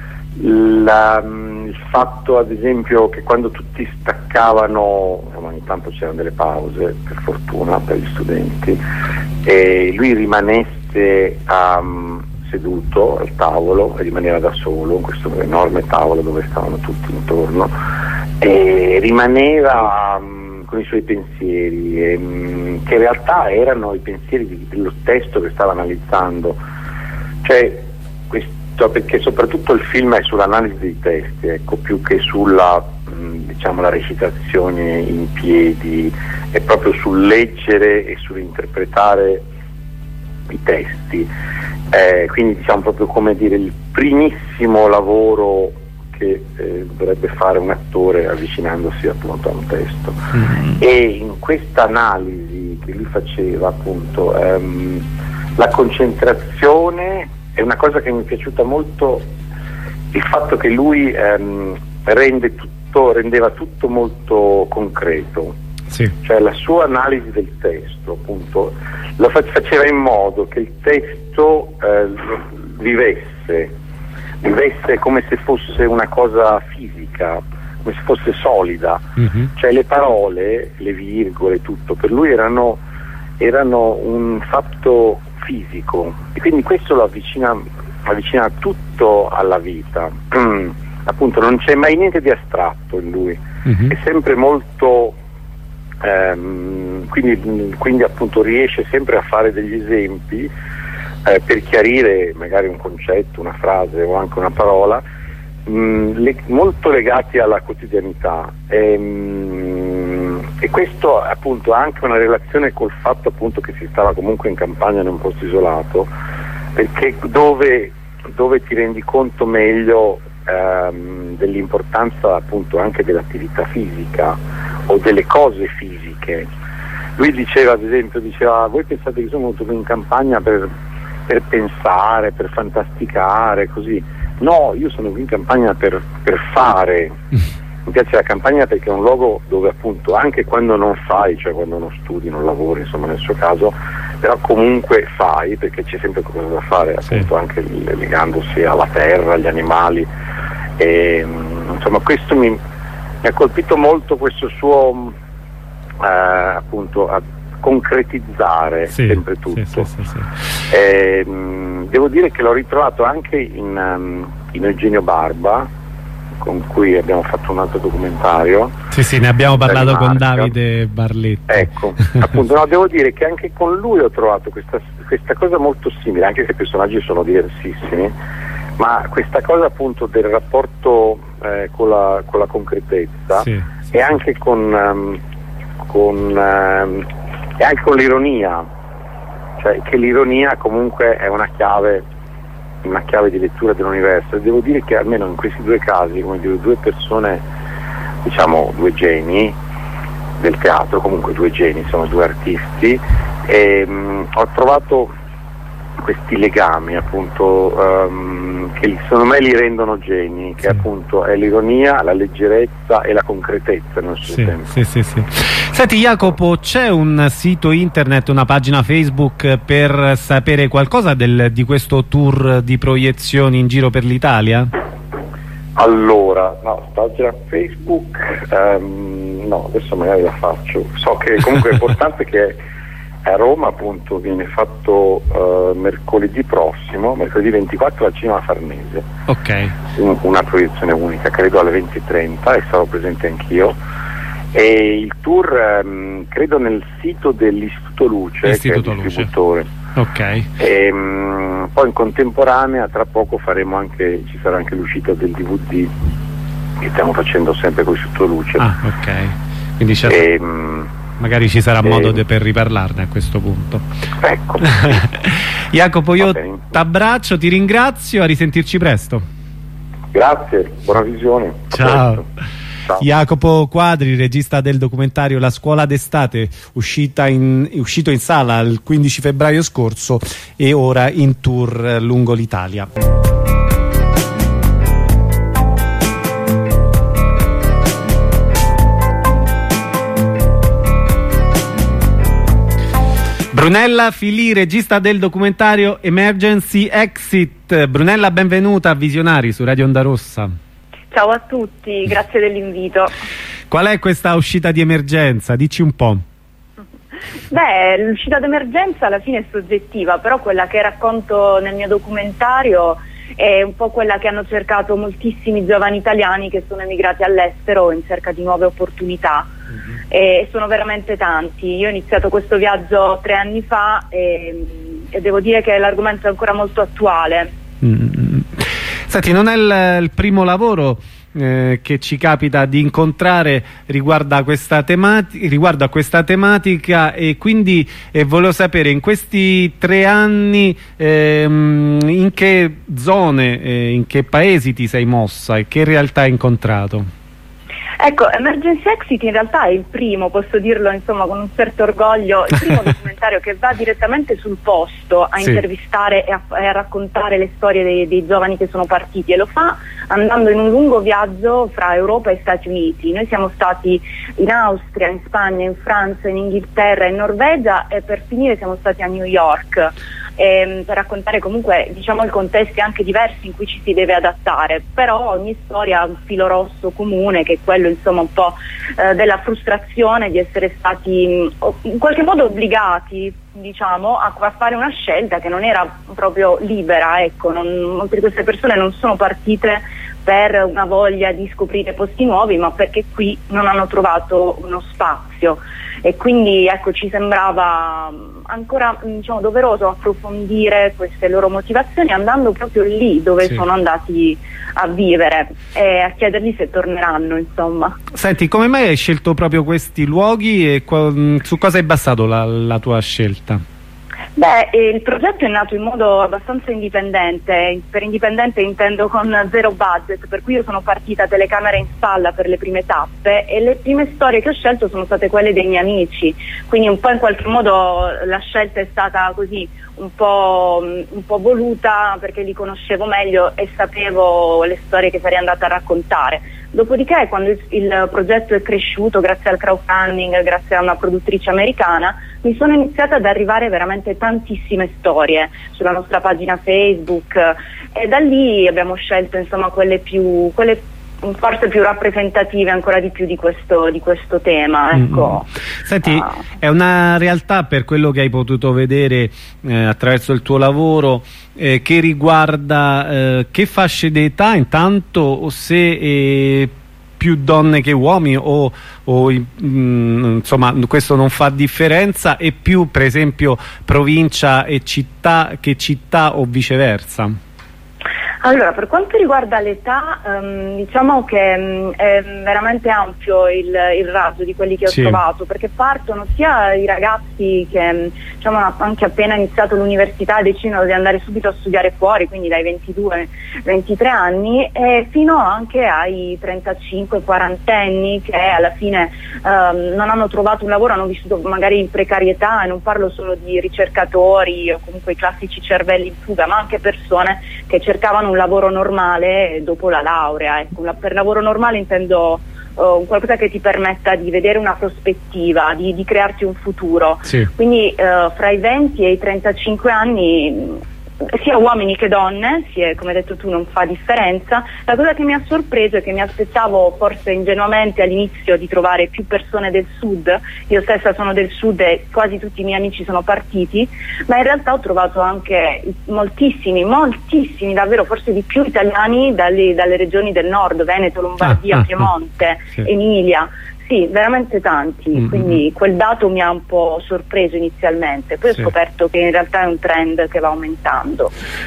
il fatto ad esempio che quando tutti staccavano, ogni tanto c'erano delle pause per fortuna per gli studenti, e lui rimanesse seduto al tavolo e rimaneva da solo in questo enorme tavolo dove stavano tutti intorno, e rimaneva con i suoi pensieri, che in realtà erano i pensieri dello testo che stava analizzando, cioè perché soprattutto il film è sull'analisi dei testi, ecco, più che sulla diciamo la recitazione in piedi, è proprio sul leggere e sull'interpretare i testi, quindi diciamo proprio come dire il primissimo lavoro che dovrebbe fare un attore avvicinandosi appunto a un testo. E in questa analisi che lui faceva, appunto, la concentrazione è una cosa che mi è piaciuta molto, il fatto che lui rendeva tutto molto concreto. Sì. Cioè la sua analisi del testo, appunto, lo faceva in modo che il testo vivesse come se fosse una cosa fisica, come se fosse solida. Cioè le parole, le virgole, tutto per lui erano un fatto fisico, e quindi questo lo avvicina tutto alla vita. Appunto non c'è mai niente di astratto in lui, è sempre molto quindi appunto riesce sempre a fare degli esempi per chiarire magari un concetto, una frase o anche una parola, molto legati alla quotidianità, e questo appunto ha anche una relazione col fatto appunto che si stava comunque in campagna in un posto isolato, perché dove ti rendi conto meglio dell'importanza appunto anche dell'attività fisica o delle cose fisiche. Lui diceva, ad esempio, voi pensate che sono venuto in campagna per pensare, per fantasticare, così? No, io sono qui in campagna per fare. Mi piace la campagna perché è un luogo dove appunto anche quando non fai, cioè quando non studi, non lavori, insomma nel suo caso, però comunque fai, perché c'è sempre qualcosa da fare, appunto, anche legandosi alla terra, agli animali, e insomma questo mi ha colpito molto, questo suo appunto a concretizzare sempre tutto. Devo dire che l'ho ritrovato anche in Eugenio Barba, con cui abbiamo fatto un altro documentario. Sì, ne abbiamo parlato con Davide Barletti. Ecco, appunto, no, devo dire che anche con lui ho trovato questa cosa molto simile, anche se i personaggi sono diversissimi, ma questa cosa appunto del rapporto con la concretezza, e anche con l'ironia, cioè che l'ironia comunque è una chiave di lettura dell'universo, e devo dire che almeno in questi due casi, come dire, due persone, diciamo due geni del teatro, comunque due geni, sono due artisti, e ho trovato questi legami appunto che secondo me li rendono geni, che appunto è l'ironia, la leggerezza e la concretezza nello stesso tempo. Sì. Senti Jacopo, c'è un sito internet, una pagina Facebook per sapere qualcosa di questo tour di proiezioni in giro per l'Italia? Allora, no, pagina Facebook no, adesso magari la faccio. So che comunque è importante che a Roma appunto viene fatto mercoledì prossimo, mercoledì 24 al Cinema Farnese. Ok. Una proiezione unica, credo alle 20:30, e sarò presente anch'io. E il tour credo nel sito dell'Istituto Luce, Istituto che è il distributore. Ok. E, poi in contemporanea tra poco ci sarà anche l'uscita del DVD che stiamo facendo sempre con l'Istituto Luce. Ah, ok. Quindi c'è magari ci sarà modo per riparlarne a questo punto. Ecco. Jacopo, io t'abbraccio, ti ringrazio, a risentirci presto. Grazie, buona visione. Ciao. Jacopo Quadri, regista del documentario La scuola d'estate, uscito in sala il 15 febbraio scorso e ora in tour lungo l'Italia. Brunella Filì, regista del documentario Emergency Exit. Brunella, benvenuta a Visionari su Radio Onda Rossa. Ciao a tutti, grazie dell'invito. Qual è questa uscita di emergenza? Dici un po'. Beh, l'uscita d'emergenza alla fine è soggettiva, però quella che racconto nel mio documentario è un po' quella che hanno cercato moltissimi giovani italiani che sono emigrati all'estero in cerca di nuove opportunità. E sono veramente tanti. Io ho iniziato questo viaggio 3 anni fa e devo dire che l'argomento è ancora molto attuale. Senti, non è il primo lavoro che ci capita di incontrare riguardo a questa tematica, e quindi volevo sapere, in questi 3 anni in che zone, in che paesi ti sei mossa e che realtà hai incontrato? Ecco, Emergency Exit in realtà è il primo, posso dirlo insomma con un certo orgoglio, il primo documentario che va direttamente sul posto a intervistare e a raccontare le storie dei giovani che sono partiti, e lo fa andando in un lungo viaggio fra Europa e Stati Uniti. Noi siamo stati in Austria, in Spagna, in Francia, in Inghilterra, in Norvegia, e per finire siamo stati a New York. Per raccontare comunque, diciamo, i contesti anche diversi in cui ci si deve adattare, però ogni storia ha un filo rosso comune, che è quello insomma un po' della frustrazione di essere stati in qualche modo obbligati, diciamo, a fare una scelta che non era proprio libera. Ecco, molte di queste persone non sono partite per una voglia di scoprire posti nuovi, ma perché qui non hanno trovato uno spazio, e quindi ecco, ci sembrava ancora, diciamo, doveroso approfondire queste loro motivazioni andando proprio lì dove sono andati a vivere e a chiedergli se torneranno, insomma. Senti, come mai hai scelto proprio questi luoghi e su cosa è basato la tua scelta? Beh, il progetto è nato in modo abbastanza indipendente. Per indipendente intendo con 0 budget, per cui io sono partita telecamera in spalla per le prime tappe, e le prime storie che ho scelto sono state quelle dei miei amici, quindi un po' in qualche modo la scelta è stata così un po' voluta, perché li conoscevo meglio e sapevo le storie che sarei andata a raccontare. Dopodiché, quando il progetto è cresciuto grazie al crowdfunding, grazie a una produttrice americana, mi sono iniziata ad arrivare veramente tantissime storie sulla nostra pagina Facebook, e da lì abbiamo scelto insomma quelle forse più rappresentative ancora di più di questo tema, ecco. Senti, è una realtà, per quello che hai potuto vedere attraverso il tuo lavoro, che riguarda che fasce d'età intanto, o se più donne che uomini, o insomma questo non fa differenza, e più per esempio provincia e città che città, o viceversa? Allora, per quanto riguarda l'età, diciamo che è veramente ampio il raggio di quelli che ho trovato, perché partono sia i ragazzi che hanno anche appena iniziato l'università e decidono di andare subito a studiare fuori, quindi dai 22-23 anni, fino anche ai 35-40 anni che alla fine non hanno trovato un lavoro, hanno vissuto magari in precarietà, e non parlo solo di ricercatori o comunque i classici cervelli in fuga, ma anche persone che cercavano un lavoro normale dopo la laurea. Ecco, per lavoro normale intendo qualcosa che ti permetta di vedere una prospettiva, di crearti un futuro. Quindi fra i 20 e i 35 anni, sia uomini che donne, come hai detto tu, non fa differenza. La cosa che mi ha sorpreso è che mi aspettavo forse ingenuamente all'inizio di trovare più persone del sud. Io stessa sono del sud e quasi tutti i miei amici sono partiti, ma in realtà ho trovato anche moltissimi, davvero forse di più italiani dalle regioni del nord, Veneto, Lombardia, Piemonte, Emilia. Sì, veramente tanti, quindi quel dato mi ha un po' sorpreso inizialmente, poi ho scoperto che in realtà è un trend che va aumentando.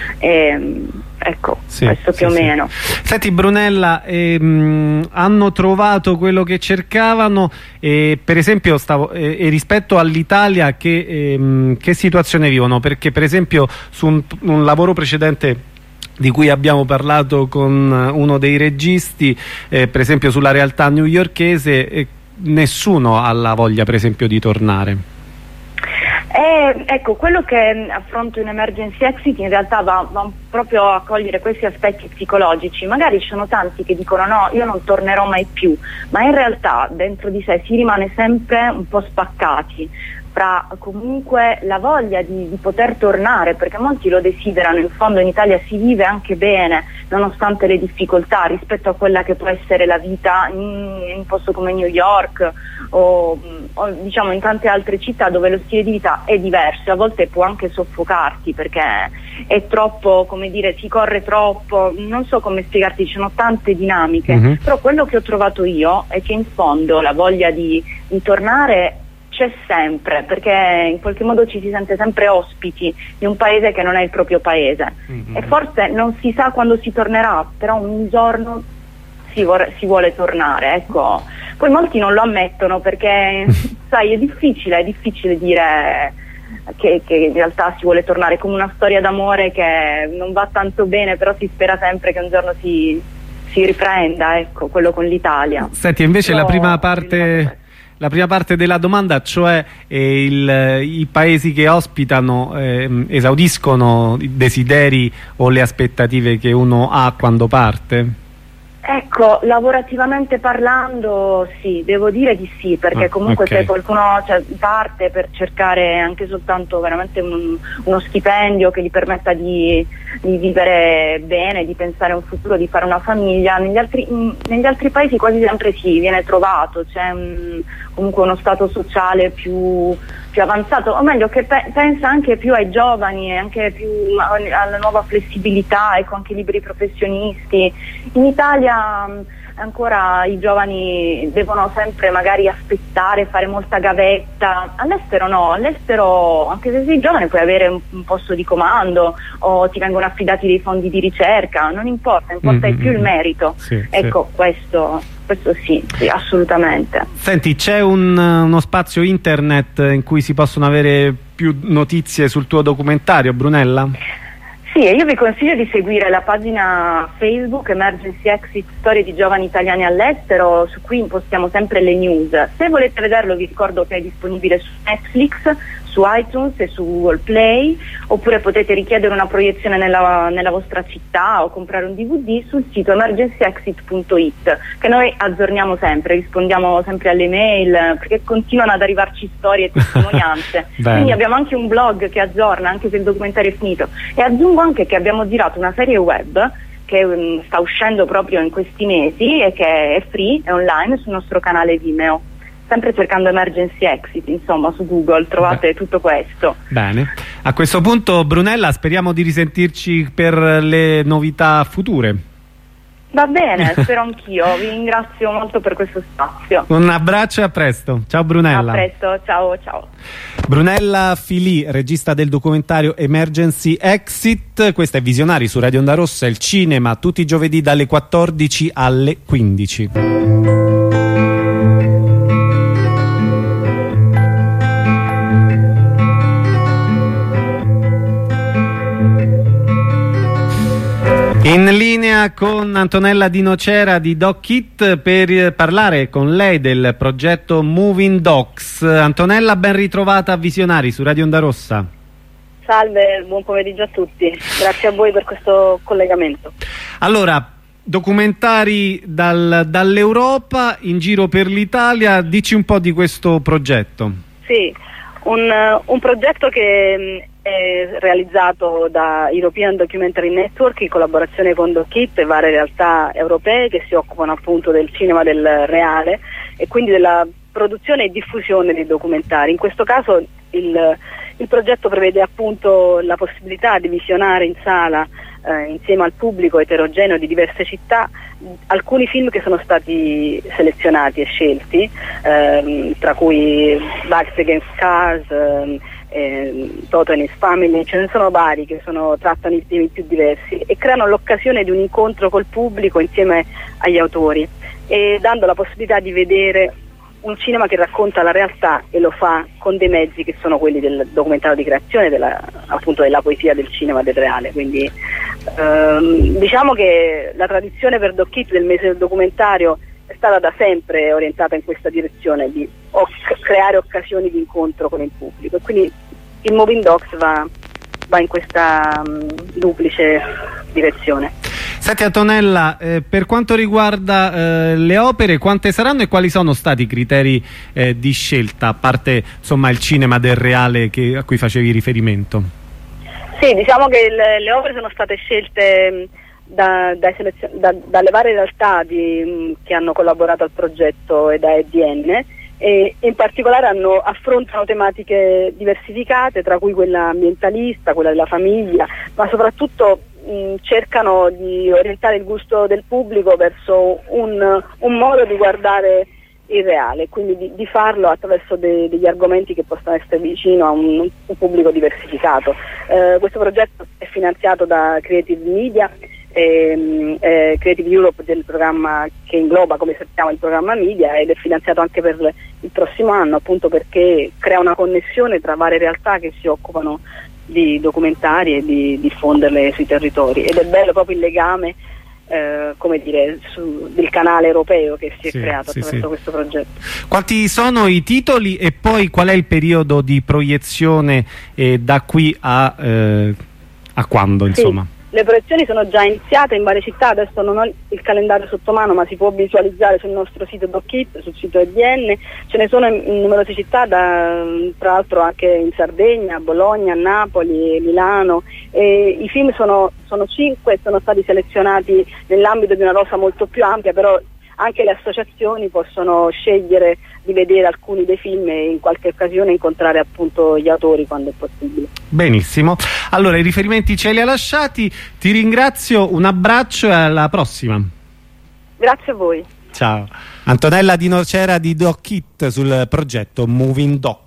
Ecco, questo più o meno. Senti Brunella, hanno trovato quello che cercavano, per esempio rispetto all'Italia che situazione vivono? Perché per esempio su un lavoro precedente di cui abbiamo parlato con uno dei registi, per esempio sulla realtà newyorkese, nessuno ha la voglia per esempio di tornare. Ecco, quello che affronto in Emergency Exit in realtà va proprio a cogliere questi aspetti psicologici. Magari ci sono tanti che dicono no, io non tornerò mai più, ma in realtà dentro di sé si rimane sempre un po' spaccati fra comunque la voglia di poter tornare, perché molti lo desiderano. In fondo in Italia si vive anche bene nonostante le difficoltà rispetto a quella che può essere la vita in un posto come New York o diciamo in tante altre città dove lo stile di vita è diverso, a volte può anche soffocarti perché è troppo, come dire, si corre troppo, non so come spiegarti, ci sono tante dinamiche, però quello che ho trovato io è che in fondo la voglia di tornare c'è sempre, perché in qualche modo ci si sente sempre ospiti di un paese che non è il proprio paese, e forse non si sa quando si tornerà, però un giorno si vuole tornare, ecco. Poi molti non lo ammettono perché sai, è difficile dire che in realtà si vuole tornare, come una storia d'amore che non va tanto bene, però si spera sempre che un giorno si riprenda, ecco, quello con l'Italia. Senti, invece la prima parte della domanda, cioè i paesi che ospitano esaudiscono i desideri o le aspettative che uno ha quando parte? Ecco, lavorativamente parlando sì, devo dire di sì, perché comunque se qualcuno parte per cercare anche soltanto veramente uno stipendio che gli permetta di vivere bene, di pensare a un futuro, di fare una famiglia, negli altri paesi quasi sempre sì, viene trovato, c'è comunque uno stato sociale più avanzato, o meglio che pensa anche più ai giovani e anche più alla nuova flessibilità, ecco, anche i liberi professionisti. In Italia ancora i giovani devono sempre magari aspettare, fare molta gavetta. All'estero no, all'estero anche se sei giovane puoi avere un posto di comando o ti vengono affidati dei fondi di ricerca, non importa più il merito. Ecco, questo sì, assolutamente. Senti, c'è uno spazio internet in cui si possono avere più notizie sul tuo documentario, Brunella? Sì, io vi consiglio di seguire la pagina Facebook Emergency Exit Storie di giovani italiani all'estero, su cui impostiamo sempre le news. Se volete vederlo vi ricordo che è disponibile su Netflix, su iTunes e su Google Play, oppure potete richiedere una proiezione nella vostra città o comprare un DVD sul sito emergencyexit.it, che noi aggiorniamo sempre, rispondiamo sempre alle mail, perché continuano ad arrivarci storie e testimonianze. Quindi abbiamo anche un blog che aggiorna, anche se il documentario è finito. E aggiungo anche che abbiamo girato una serie web che sta uscendo proprio in questi mesi e che è free, è online sul nostro canale Vimeo. Sempre cercando Emergency Exit, insomma, su Google trovate tutto questo. Bene, a questo punto Brunella speriamo di risentirci per le novità future. Va bene, spero anch'io. Vi ringrazio molto per questo spazio. Un abbraccio e a presto. Ciao Brunella. A presto, ciao ciao. Brunella Filì, regista del documentario Emergency Exit. Questa è Visionari su Radio Onda Rossa, il cinema tutti i giovedì dalle 14 alle 15. In linea con Antonella Di Nocera di Doc It per parlare con lei del progetto Moving Docs. Antonella, ben ritrovata a Visionari su Radio Onda Rossa. Salve, buon pomeriggio a tutti, grazie a voi per questo collegamento. Allora, documentari dall'Europa in giro per l'Italia, dici un po' di questo progetto. Sì, un progetto che è realizzato da European Documentary Network in collaborazione con DocIT e varie realtà europee che si occupano appunto del cinema del reale e quindi della produzione e diffusione di documentari. In questo caso il progetto prevede appunto la possibilità di visionare in sala insieme al pubblico eterogeneo di diverse città alcuni film che sono stati selezionati e scelti, tra cui Bikes Against Cars, Toto and His Family, ce ne sono vari che trattano i temi più diversi e creano l'occasione di un incontro col pubblico insieme agli autori e dando la possibilità di vedere un cinema che racconta la realtà e lo fa con dei mezzi che sono quelli del documentario di creazione, appunto della poesia del cinema del reale. Quindi diciamo che la tradizione per DocIT del mese del documentario è stata da sempre orientata in questa direzione di creare occasioni di incontro con il pubblico e quindi il Moving Docs va in questa duplice direzione. Senti Antonella, per quanto riguarda le opere, quante saranno e quali sono stati i criteri di scelta, a parte insomma il cinema del reale a cui facevi riferimento? Sì, diciamo che le opere sono state scelte dalle varie realtà che hanno collaborato al progetto e da EDN e in particolare affrontano tematiche diversificate, tra cui quella ambientalista, quella della famiglia, ma soprattutto cercano di orientare il gusto del pubblico verso un modo di guardare il reale, quindi di farlo attraverso degli argomenti che possano essere vicino a un pubblico diversificato. Questo progetto è finanziato da Creative Media Creative Europe, del programma che ingloba, come sappiamo, il programma Media, ed è finanziato anche per il prossimo anno, appunto perché crea una connessione tra varie realtà che si occupano di documentari e di diffonderle sui territori, ed è bello proprio il legame come dire, del canale europeo che si è creato attraverso questo progetto. Quanti sono i titoli e poi qual è il periodo di proiezione da qui a quando, insomma? Le proiezioni sono già iniziate in varie città, adesso non ho il calendario sotto mano, ma si può visualizzare sul nostro sito DocIT, sul sito EDN. Ce ne sono in numerose città, tra l'altro anche in Sardegna, Bologna, Napoli, Milano. I film sono 5, sono stati selezionati nell'ambito di una rosa molto più ampia, però anche le associazioni possono scegliere di vedere alcuni dei film e in qualche occasione incontrare appunto gli autori quando è possibile. Benissimo, allora i riferimenti ce li ha lasciati, ti ringrazio, un abbraccio e alla prossima. Grazie a voi. Ciao. Antonella Di Nocera di DocIT sul progetto Moving Docs.